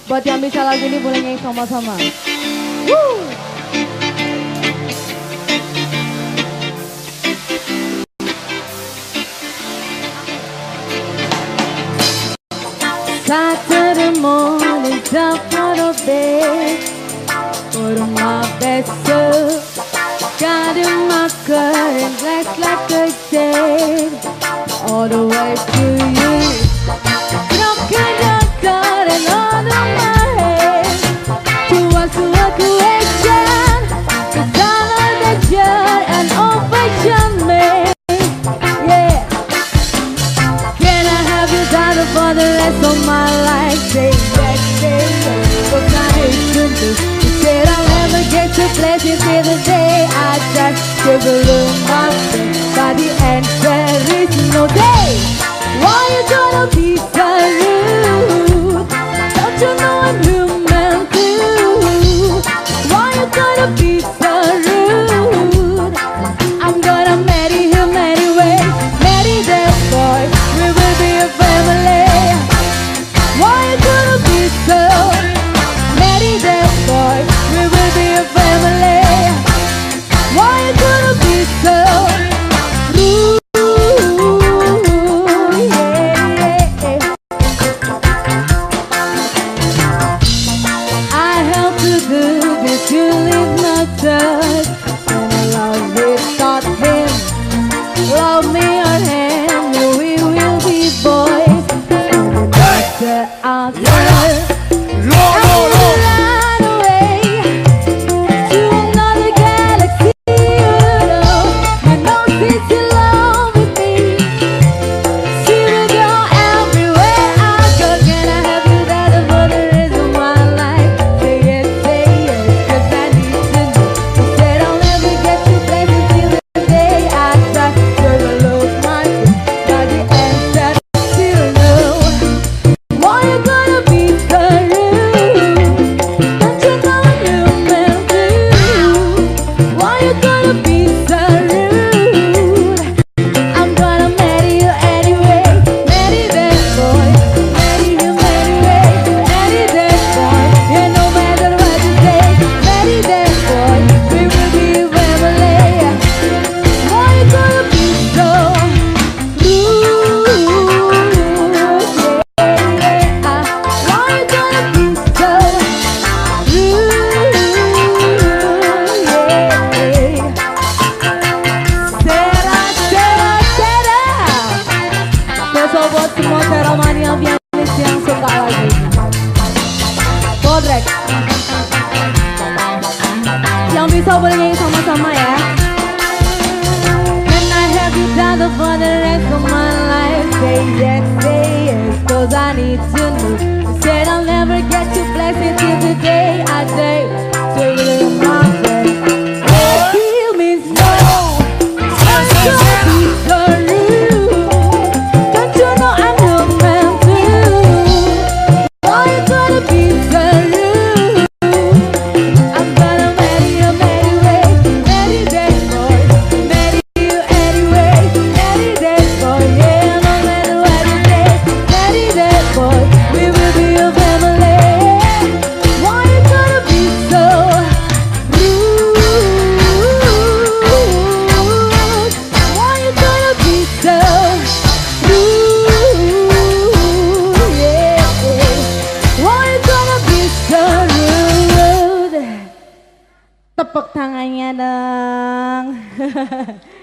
Buat yang bisa lagu ini boleh nyanyi sama-sama. Woo! Saturday morning, jump out of bed, put on my best suit, got in my car and black like a jet, all the way to you. Knocking your door and all on my head, to us to a question, cause I know that you're an old-fashioned man. Yeah. Can I have you down for the rest of my life? Say yes, say yes, cause I hate to do. You said I'll never get to place until the day I die. Give a little mountain, by the end there is no day. Why you gonna be so rude? Don't you know I'm human too? Why you gonna be so rude? I'm gonna marry him anyway, marry that boy, we will be a family. Why you gonna be so? Marry that boy, we will be a family. Why you gonna be so rude? I have to do this to leave my touch, and I love without him. Love me or him, we will be boys. After run away to another galaxy. You know since you love with me, see me go everywhere I go. Can I have you there for the rest of my life? Say yes, cause I need to know. You said I'll never get you back until the day I die. You're a love my by the answer still no. Why you gonna be so rude? Don't you know I'm human too? Why you gonna be so rude? I'm gonna marry you anyway, marry that boy, marry him anyway, marry that boy. Yeah, no matter what you say, marry that boy, we will be a family. Why you gonna be so rude? Why you gonna be so rude? Sera. Besok buat semua seromania pianis yang suka lagi. Bodrek. Yang bisa boleh nyanyi sama-sama ya. Can I have you down for the rest of my life? Say yes, cause I need to know. You said I'll never get to bless it till the day I die. So you little mountain, that still means no. I'm gonna be so rude. Don't you know I'm human too? Why you gonna be so rude? I'm gonna marry you anyway, marry that boy, marry you anyway, marry that boy. Yeah, no matter what you say, marry that boy, we will be a family. Why you gonna be so rude? Why you gonna be so rude? Yeah. Why you gonna be so rude? Tepuk tangannya dong.